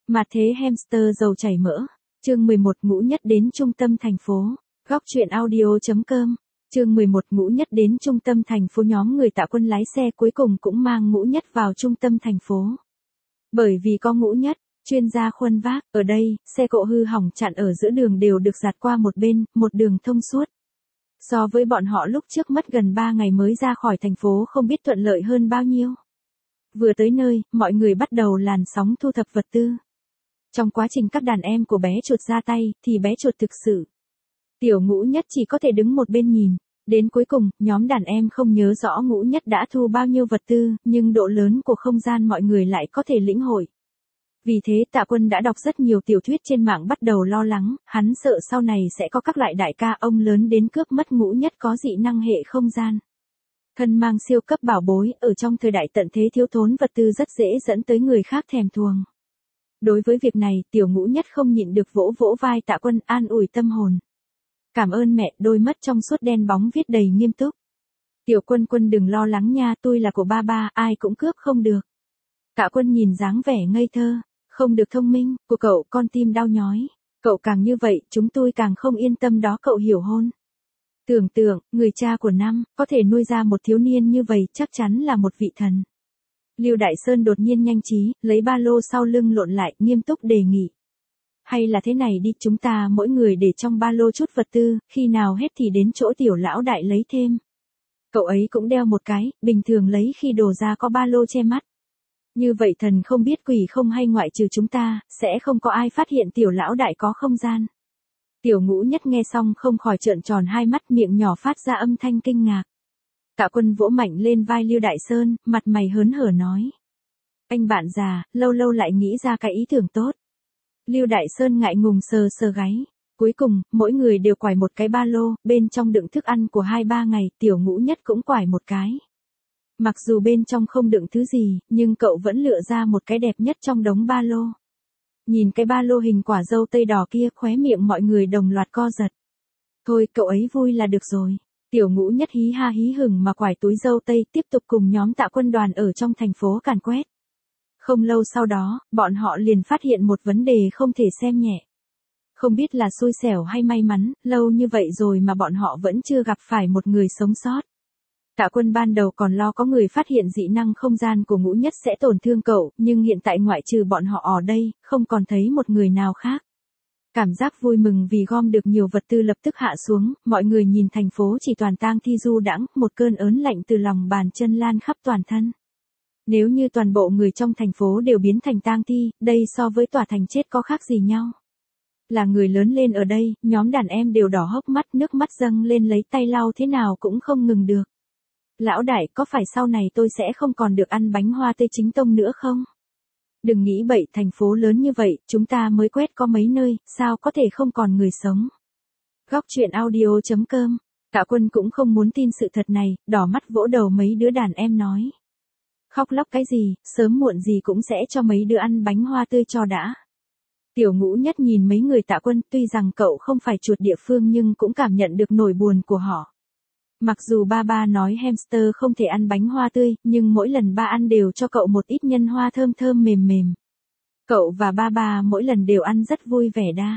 Mà thế hamster dầu chảy mỡ. Chương 11 Ngũ Nhất đến trung tâm thành phố. Góc truyện audio.com. Chương 11 Ngũ Nhất đến trung tâm thành phố. Nhóm người Tạ Quân lái xe cuối cùng cũng mang Ngũ Nhất vào trung tâm thành phố. Bởi vì có Ngũ Nhất, chuyên gia khuân vác, ở đây, xe cộ hư hỏng chặn ở giữa đường đều được dạt qua một bên, một đường thông suốt. So với bọn họ lúc trước mất gần 3 ngày mới ra khỏi thành phố không biết thuận lợi hơn bao nhiêu. Vừa tới nơi, mọi người bắt đầu làn sóng thu thập vật tư. Trong quá trình các đàn em của bé chuột ra tay, thì bé chuột thực sự. Tiểu Ngũ Nhất chỉ có thể đứng một bên nhìn. Đến cuối cùng, nhóm đàn em không nhớ rõ Ngũ Nhất đã thu bao nhiêu vật tư, nhưng độ lớn của không gian mọi người lại có thể lĩnh hội. Vì thế Tạ Quân đã đọc rất nhiều tiểu thuyết trên mạng bắt đầu lo lắng, hắn sợ sau này sẽ có các loại đại ca ông lớn đến cướp mất Ngũ Nhất có dị năng hệ không gian. Thân mang siêu cấp bảo bối, ở trong thời đại tận thế thiếu thốn vật tư rất dễ dẫn tới người khác thèm thuồng. Đối với việc này, tiểu Ngũ Nhất không nhịn được vỗ vỗ vai Tạ Quân an ủi tâm hồn. Cảm ơn mẹ, đôi mắt trong suốt đen bóng viết đầy nghiêm túc. Tiểu Quân Quân đừng lo lắng nha, tôi là của ba ba, ai cũng cướp không được. Tạ Quân nhìn dáng vẻ ngây thơ, không được thông minh, của cậu con tim đau nhói. Cậu càng như vậy, chúng tôi càng không yên tâm đó cậu hiểu hôn. Tưởng tượng, người cha của năm, có thể nuôi ra một thiếu niên như vậy chắc chắn là một vị thần. Lưu Đại Sơn đột nhiên nhanh trí, lấy ba lô sau lưng lộn lại, nghiêm túc đề nghị. Hay là thế này đi, chúng ta mỗi người để trong ba lô chút vật tư, khi nào hết thì đến chỗ tiểu lão đại lấy thêm. Cậu ấy cũng đeo một cái, bình thường lấy khi đồ ra có ba lô che mắt. Như vậy thần không biết quỷ không hay ngoại trừ chúng ta, sẽ không có ai phát hiện tiểu lão đại có không gian. Tiểu Ngũ Nhất nghe xong không khỏi trợn tròn hai mắt, miệng nhỏ phát ra âm thanh kinh ngạc. Tạ Quân vỗ mạnh lên vai Lưu Đại Sơn, mặt mày hớn hở nói. Anh bạn già, lâu lâu lại nghĩ ra cái ý tưởng tốt. Lưu Đại Sơn ngại ngùng sờ sờ gáy. Cuối cùng, mỗi người đều quải một cái ba lô, bên trong đựng thức ăn của 2-3 ngày, tiểu Ngũ Nhất cũng quải một cái. Mặc dù bên trong không đựng thứ gì, nhưng cậu vẫn lựa ra một cái đẹp nhất trong đống ba lô. Nhìn cái ba lô hình quả dâu tây đỏ kia, khóe miệng mọi người đồng loạt co giật. Thôi cậu ấy vui là được rồi. Tiểu Ngũ Nhất hí ha hí hửng mà quải túi dâu tây tiếp tục cùng nhóm Tạ Quân đoàn ở trong thành phố càn quét. Không lâu sau đó, bọn họ liền phát hiện một vấn đề không thể xem nhẹ. Không biết là xui xẻo hay may mắn, lâu như vậy rồi mà bọn họ vẫn chưa gặp phải một người sống sót. Tạ Quân ban đầu còn lo có người phát hiện dị năng không gian của Ngũ Nhất sẽ tổn thương cậu, nhưng hiện tại ngoại trừ bọn họ ở đây, không còn thấy một người nào khác. Cảm giác vui mừng vì gom được nhiều vật tư lập tức hạ xuống, mọi người nhìn thành phố chỉ toàn tang thi du đãng, một cơn ớn lạnh từ lòng bàn chân lan khắp toàn thân. Nếu như toàn bộ người trong thành phố đều biến thành tang thi, đây so với tòa thành chết có khác gì nhau. Là người lớn lên ở đây, nhóm đàn em đều đỏ hốc mắt, nước mắt dâng lên lấy tay lau thế nào cũng không ngừng được. Lão đại, có phải sau này tôi sẽ không còn được ăn bánh hoa tươi chính tông nữa không? Đừng nghĩ bậy, thành phố lớn như vậy, chúng ta mới quét có mấy nơi, sao có thể không còn người sống? Góc truyện audio.com. Tạ Quân cũng không muốn tin sự thật này, đỏ mắt vỗ đầu mấy đứa đàn em nói. Khóc lóc cái gì, sớm muộn gì cũng sẽ cho mấy đứa ăn bánh hoa tươi cho đã. Tiểu Ngũ Nhất nhìn mấy người Tạ Quân, tuy rằng cậu không phải chuột địa phương nhưng cũng cảm nhận được nỗi buồn của họ. Mặc dù ba nói hamster không thể ăn bánh hoa tươi, nhưng mỗi lần ba ăn đều cho cậu một ít nhân hoa thơm thơm mềm mềm. Cậu và ba mỗi lần đều ăn rất vui vẻ đa.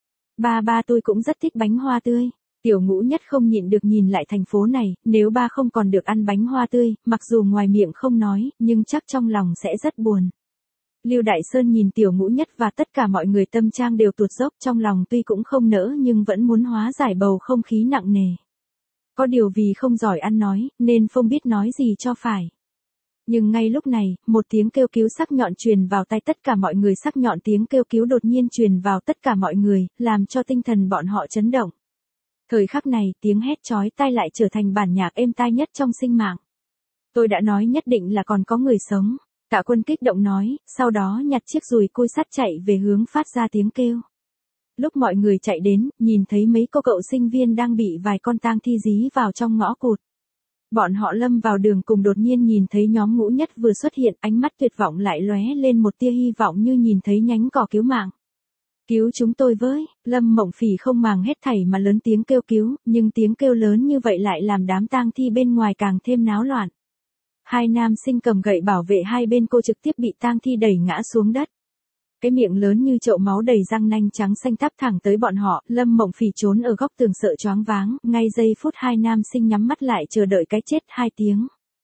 Ba tôi cũng rất thích bánh hoa tươi. Tiểu Ngũ Nhất không nhịn được nhìn lại thành phố này, nếu ba không còn được ăn bánh hoa tươi, mặc dù ngoài miệng không nói, nhưng chắc trong lòng sẽ rất buồn. Lưu Đại Sơn nhìn Tiểu Ngũ Nhất và tất cả mọi người tâm trạng đều tuột dốc, trong lòng tuy cũng không nỡ nhưng vẫn muốn hóa giải bầu không khí nặng nề. Có điều vì không giỏi ăn nói, nên không biết nói gì cho phải. Nhưng ngay lúc này, một tiếng kêu cứu sắc nhọn truyền vào tai tất cả mọi người, sắc nhọn tiếng kêu cứu đột nhiên truyền vào tất cả mọi người, làm cho tinh thần bọn họ chấn động. Thời khắc này, tiếng hét chói tai lại trở thành bản nhạc êm tai nhất trong sinh mạng. Tôi đã nói nhất định là còn có người sống. Tạ Quân kích động nói, sau đó nhặt chiếc dùi cui sắt chạy về hướng phát ra tiếng kêu. Lúc mọi người chạy đến, nhìn thấy mấy cô cậu sinh viên đang bị vài con tang thi dí vào trong ngõ cụt. Bọn họ lâm vào đường cùng đột nhiên nhìn thấy nhóm Ngũ Nhất vừa xuất hiện, ánh mắt tuyệt vọng lại lóe lên một tia hy vọng như nhìn thấy nhánh cỏ cứu mạng. Cứu chúng tôi với, Lâm Mộng Phỉ không màng hết thảy mà lớn tiếng kêu cứu, nhưng tiếng kêu lớn như vậy lại làm đám tang thi bên ngoài càng thêm náo loạn. Hai nam sinh cầm gậy bảo vệ hai bên cô trực tiếp bị tang thi đẩy ngã xuống đất. Cái miệng lớn như chậu máu đầy răng nanh trắng xanh tắp thẳng tới bọn họ, Lâm Mộng Phỉ trốn ở góc tường sợ choáng váng, ngay giây phút hai nam sinh nhắm mắt lại chờ đợi cái chết. Hai tiếng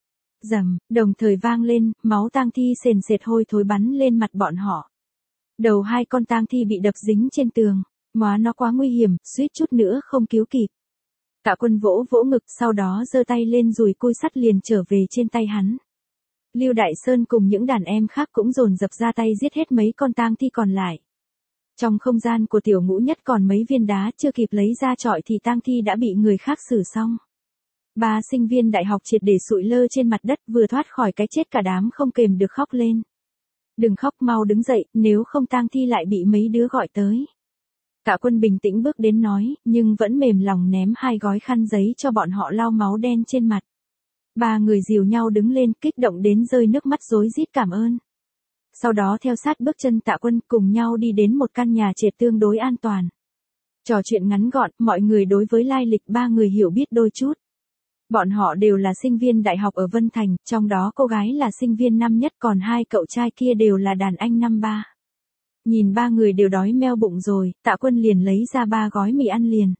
rầm, đồng thời vang lên, máu tang thi sền sệt hôi thối bắn lên mặt bọn họ. Đầu hai con tang thi bị đập dính trên tường, móa nó quá nguy hiểm, suýt chút nữa không cứu kịp. Tạ Quân vỗ vỗ ngực, sau đó giơ tay lên dùi cui sắt liền trở về trên tay hắn. Lưu Đại Sơn cùng những đàn em khác cũng dồn dập ra tay giết hết mấy con tang thi còn lại. Trong không gian của Tiểu Ngũ Nhất còn mấy viên đá chưa kịp lấy ra chọi thì tang thi đã bị người khác xử xong. 3 sinh viên đại học triệt để sụi lơ trên mặt đất, vừa thoát khỏi cái chết cả đám không kềm được khóc lên. Đừng khóc, mau đứng dậy, nếu không tang thi lại bị mấy đứa gọi tới. Tạ Quân bình tĩnh bước đến nói, nhưng vẫn mềm lòng ném 2 gói khăn giấy cho bọn họ lau máu đen trên mặt. 3 người dìu nhau đứng lên, kích động đến rơi nước mắt rối rít cảm ơn. Sau đó theo sát bước chân Tạ Quân cùng nhau đi đến một căn nhà trệt tương đối an toàn. Trò chuyện ngắn gọn, mọi người đối với lai lịch 3 người hiểu biết đôi chút. Bọn họ đều là sinh viên đại học ở Vân Thành, trong đó cô gái là sinh viên năm nhất, còn 2 cậu trai kia đều là đàn anh năm 3. Nhìn 3 người đều đói meo bụng rồi, Tạ Quân liền lấy ra 3 gói mì ăn liền.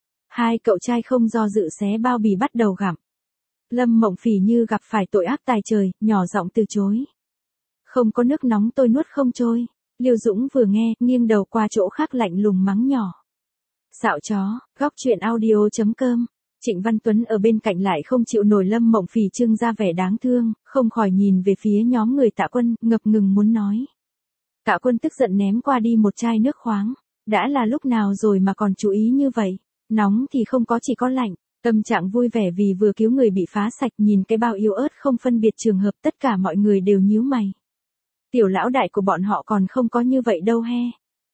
2 cậu trai không do dự xé bao bì bắt đầu gặm. Lâm Mộng Phỉ như gặp phải tội ác tài trời, nhỏ giọng từ chối. Không có nước nóng tôi nuốt không trôi. Lưu Dũng vừa nghe, nghiêng đầu qua chỗ khác lạnh lùng mắng nhỏ. Xạo chó, góc chuyện audio.com. Trịnh Văn Tuấn ở bên cạnh lại không chịu nổi Lâm Mộng Phỉ trưng ra vẻ đáng thương, không khỏi nhìn về phía nhóm người Tạ Quân, ngập ngừng muốn nói. Tạ Quân tức giận ném qua đi một chai nước khoáng. Đã là lúc nào rồi mà còn chú ý như vậy? Nóng thì không có, chỉ có lạnh. Tâm trạng vui vẻ vì vừa cứu người bị phá sạch, nhìn cái bao yếu ớt không phân biệt trường hợp, tất cả mọi người đều nhíu mày. Tiểu lão đại của bọn họ còn không có như vậy đâu he.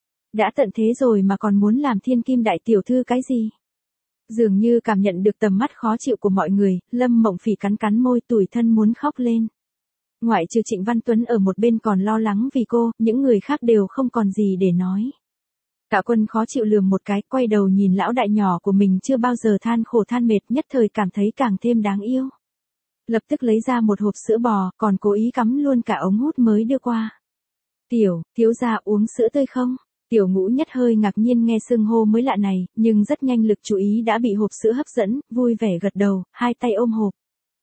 Đã tận thế rồi mà còn muốn làm thiên kim đại tiểu thư cái gì? Dường như cảm nhận được tầm mắt khó chịu của mọi người, Lâm Mộng Phỉ cắn cắn môi, tủi thân muốn khóc lên. Ngoại trừ Trịnh Văn Tuấn ở một bên còn lo lắng vì cô, những người khác đều không còn gì để nói. Tạ Quân khó chịu lườm một cái, quay đầu nhìn lão đại nhỏ của mình chưa bao giờ than khổ than mệt, nhất thời cảm thấy càng thêm đáng yêu. Lập tức lấy ra một hộp sữa bò, còn cố ý cắm luôn cả ống hút mới đưa qua. Thiếu gia uống sữa tươi không? Tiểu Ngũ Nhất hơi ngạc nhiên nghe xưng hô mới lạ này, nhưng rất nhanh lực chú ý đã bị hộp sữa hấp dẫn, vui vẻ gật đầu, hai tay ôm hộp.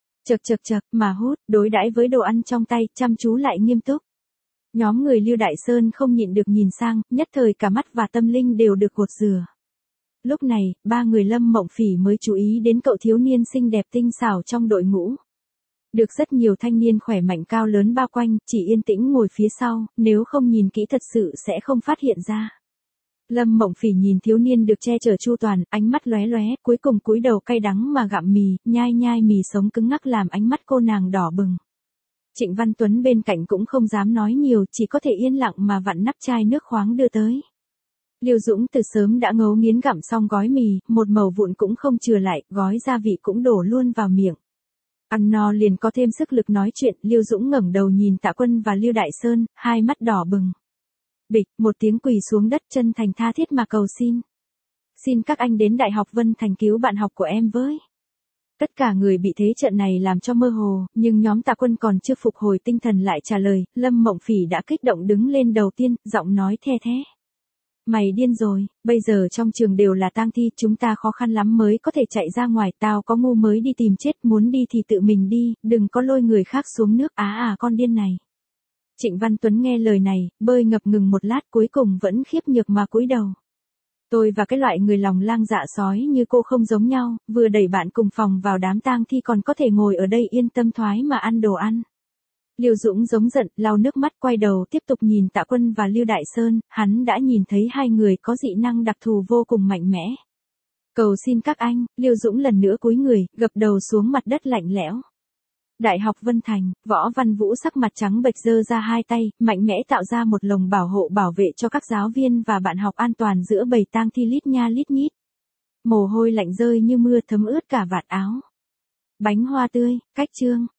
Chật, mà hút, đối đãi với đồ ăn trong tay, chăm chú lại nghiêm túc. Nhóm người Lưu Đại Sơn không nhịn được nhìn sang, nhất thời cả mắt và tâm linh đều được gột rửa. Lúc này, 3 người Lâm Mộng Phỉ mới chú ý đến cậu thiếu niên xinh đẹp tinh xảo trong đội ngũ. Được rất nhiều thanh niên khỏe mạnh cao lớn bao quanh, chỉ yên tĩnh ngồi phía sau, nếu không nhìn kỹ thật sự sẽ không phát hiện ra. Lâm Mộng Phỉ nhìn thiếu niên được che chở chu toàn, ánh mắt lóe lóe, cuối cùng cúi đầu cay đắng mà gặm mì, nhai mì sống cứng ngắc làm ánh mắt cô nàng đỏ bừng. Trịnh Văn Tuấn bên cạnh cũng không dám nói nhiều, chỉ có thể yên lặng mà vặn nắp chai nước khoáng đưa tới. Lưu Dũng từ sớm đã ngấu nghiến gặm xong gói mì, một mẩu vụn cũng không chừa lại, gói gia vị cũng đổ luôn vào miệng. Ăn no liền có thêm sức lực nói chuyện, Lưu Dũng ngẩng đầu nhìn Tạ Quân và Lưu Đại Sơn, hai mắt đỏ bừng. Bịch, một tiếng quỳ xuống đất, chân thành tha thiết mà cầu xin. Xin các anh đến Đại học Vân Thành cứu bạn học của em với. Tất cả người bị thế trận này làm cho mơ hồ, nhưng nhóm Tạ Quân còn chưa phục hồi tinh thần lại trả lời, Lâm Mộng Phỉ đã kích động đứng lên đầu tiên, giọng nói the thé. Mày điên rồi, bây giờ trong trường đều là tang thi, chúng ta khó khăn lắm mới có thể chạy ra ngoài, tao có ngu mới đi tìm chết, muốn đi thì tự mình đi, đừng có lôi người khác xuống nước, con điên này. Trịnh Văn Tuấn nghe lời này, bơi ngập ngừng một lát cuối cùng vẫn khiếp nhược mà cúi đầu. Tôi và cái loại người lòng lang dạ sói như cô không giống nhau, vừa đẩy bạn cùng phòng vào đám tang thi còn có thể ngồi ở đây yên tâm thoái mà ăn đồ ăn. Lưu Dũng giống giận, lau nước mắt quay đầu tiếp tục nhìn Tạ Quân và Lưu Đại Sơn, hắn đã nhìn thấy hai người có dị năng đặc thù vô cùng mạnh mẽ. Cầu xin các anh, Lưu Dũng lần nữa cúi người, gập đầu xuống mặt đất lạnh lẽo. Đại học Vân Thành, Võ Văn Vũ sắc mặt trắng bệch giơ ra hai tay, mạnh mẽ tạo ra một lồng bảo hộ bảo vệ cho các giáo viên và bạn học an toàn giữa bầy tang thi lít nha lít nhít. Mồ hôi lạnh rơi như mưa thấm ướt cả vạt áo. Bánh hoa tươi, cách chương.